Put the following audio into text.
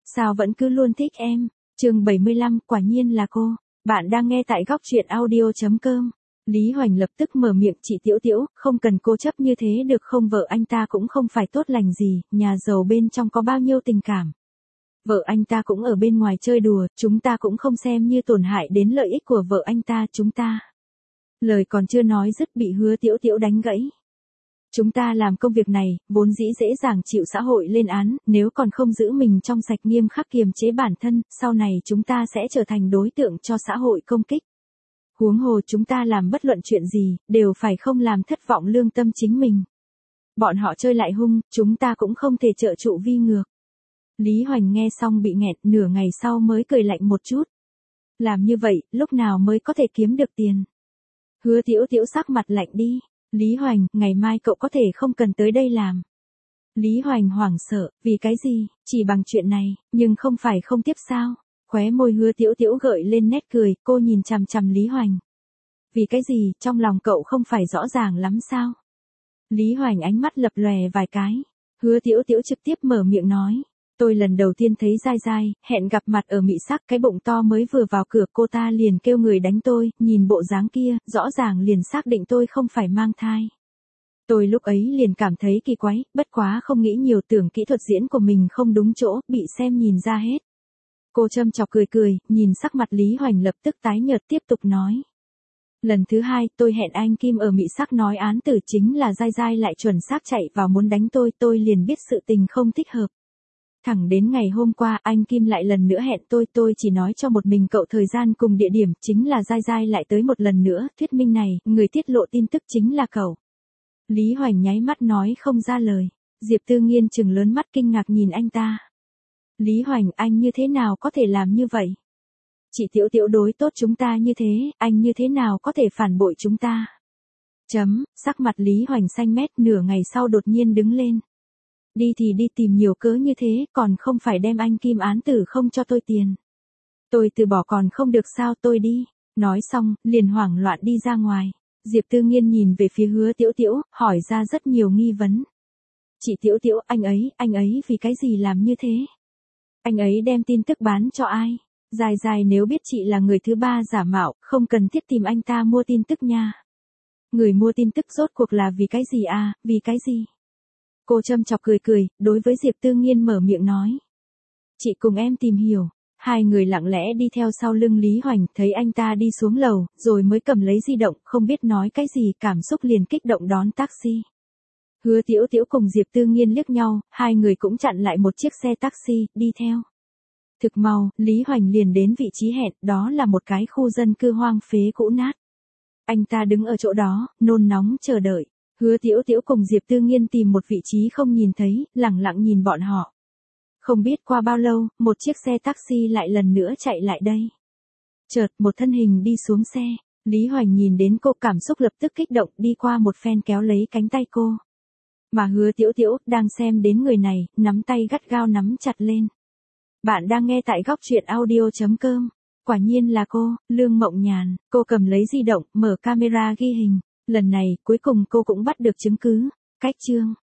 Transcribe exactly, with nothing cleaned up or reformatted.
Sao vẫn cứ luôn thích em? Chương bảy mươi lăm, quả nhiên là cô. Bạn đang nghe tại góc truyện audio chấm com. Lý Hoành lập tức mở miệng, chị Tiểu Tiểu, không cần cố chấp như thế được không, vợ anh ta cũng không phải tốt lành gì, nhà giàu bên trong có bao nhiêu tình cảm. Vợ anh ta cũng ở bên ngoài chơi đùa, chúng ta cũng không xem như tổn hại đến lợi ích của vợ anh ta, chúng ta. Lời còn chưa nói dứt bị Hứa Tiểu Tiểu đánh gãy. Chúng ta làm công việc này, vốn dĩ dễ dàng chịu xã hội lên án, nếu còn không giữ mình trong sạch nghiêm khắc kiềm chế bản thân, sau này chúng ta sẽ trở thành đối tượng cho xã hội công kích. Huống hồ chúng ta làm bất luận chuyện gì, đều phải không làm thất vọng lương tâm chính mình. Bọn họ chơi lại hung, chúng ta cũng không thể trợ trụ vi ngược. Lý Hoành nghe xong bị nghẹt, nửa ngày sau mới cười lạnh một chút. Làm như vậy, lúc nào mới có thể kiếm được tiền? Hứa Tiểu Tiểu sắc mặt lạnh đi. Lý Hoành, ngày mai cậu có thể không cần tới đây làm. Lý Hoành hoảng sợ, vì cái gì, chỉ bằng chuyện này, nhưng không phải không tiếp sao? Khóe môi Hứa Tiểu Tiểu gợi lên nét cười, cô nhìn chằm chằm Lý Hoành. Vì cái gì, trong lòng cậu không phải rõ ràng lắm sao? Lý Hoành ánh mắt lập lòe vài cái. Hứa Tiểu Tiểu trực tiếp mở miệng nói. Tôi lần đầu tiên thấy Giai Giai, hẹn gặp mặt ở Mị Sắc, cái bụng to mới vừa vào cửa cô ta liền kêu người đánh tôi, nhìn bộ dáng kia, rõ ràng liền xác định tôi không phải mang thai. Tôi lúc ấy liền cảm thấy kỳ quái, bất quá không nghĩ nhiều, tưởng kỹ thuật diễn của mình không đúng chỗ, bị xem nhìn ra hết. Cô châm chọc cười cười, nhìn sắc mặt Lý Hoành lập tức tái nhợt tiếp tục nói. Lần thứ hai, tôi hẹn anh Kim ở Mị Sắc nói án tử chính là Giai Giai lại chuẩn xác chạy vào muốn đánh tôi, tôi liền biết sự tình không thích hợp. Thẳng đến ngày hôm qua, anh Kim lại lần nữa hẹn tôi, tôi chỉ nói cho một mình cậu thời gian cùng địa điểm, chính là Giai Giai lại tới một lần nữa, thuyết minh này, người tiết lộ tin tức chính là cậu. Lý Hoành nháy mắt nói không ra lời, Diệp Tư Nghiên trừng lớn mắt kinh ngạc nhìn anh ta. Lý Hoành, anh như thế nào có thể làm như vậy? Chị Tiểu Tiểu đối tốt chúng ta như thế, anh như thế nào có thể phản bội chúng ta? Chấm, sắc mặt Lý Hoành xanh mét, nửa ngày sau đột nhiên đứng lên. Đi thì đi, tìm nhiều cớ như thế, còn không phải đem anh Kim án tử không cho tôi tiền. Tôi từ bỏ còn không được sao, tôi đi. Nói xong, liền hoảng loạn đi ra ngoài. Diệp Tư Nghiên nhìn về phía Hứa Tiểu Tiểu, hỏi ra rất nhiều nghi vấn. Chị Tiểu Tiểu, anh ấy, anh ấy vì cái gì làm như thế? Anh ấy đem tin tức bán cho ai? Dài dài nếu biết chị là người thứ ba giả mạo, không cần thiết tìm anh ta mua tin tức nha. Người mua tin tức rốt cuộc là vì cái gì à, vì cái gì? Cô châm chọc cười cười, đối với Diệp Tư Nghiên mở miệng nói. Chị cùng em tìm hiểu. Hai người lặng lẽ đi theo sau lưng Lý Hoành, thấy anh ta đi xuống lầu, rồi mới cầm lấy di động, không biết nói cái gì, cảm xúc liền kích động đón taxi. Hứa Tiểu Tiểu cùng Diệp Tư Nghiên liếc nhau, hai người cũng chặn lại một chiếc xe taxi, đi theo. Thực mau, Lý Hoành liền đến vị trí hẹn, đó là một cái khu dân cư hoang phế cũ nát. Anh ta đứng ở chỗ đó, nôn nóng chờ đợi. Hứa Tiểu Tiểu cùng Diệp Tư Nghiên tìm một vị trí không nhìn thấy, lẳng lặng nhìn bọn họ. Không biết qua bao lâu, một chiếc xe taxi lại lần nữa chạy lại đây. Chợt, một thân hình đi xuống xe, Lý Hoành nhìn đến cô cảm xúc lập tức kích động, đi qua một phen kéo lấy cánh tay cô. Mà Hứa Tiểu Tiểu, đang xem đến người này, nắm tay gắt gao nắm chặt lên. Bạn đang nghe tại góc truyện audio chấm com. Quả nhiên là cô, Lương Mộng Nhàn, cô cầm lấy di động, mở camera ghi hình. Lần này, cuối cùng cô cũng bắt được chứng cứ. Cách chương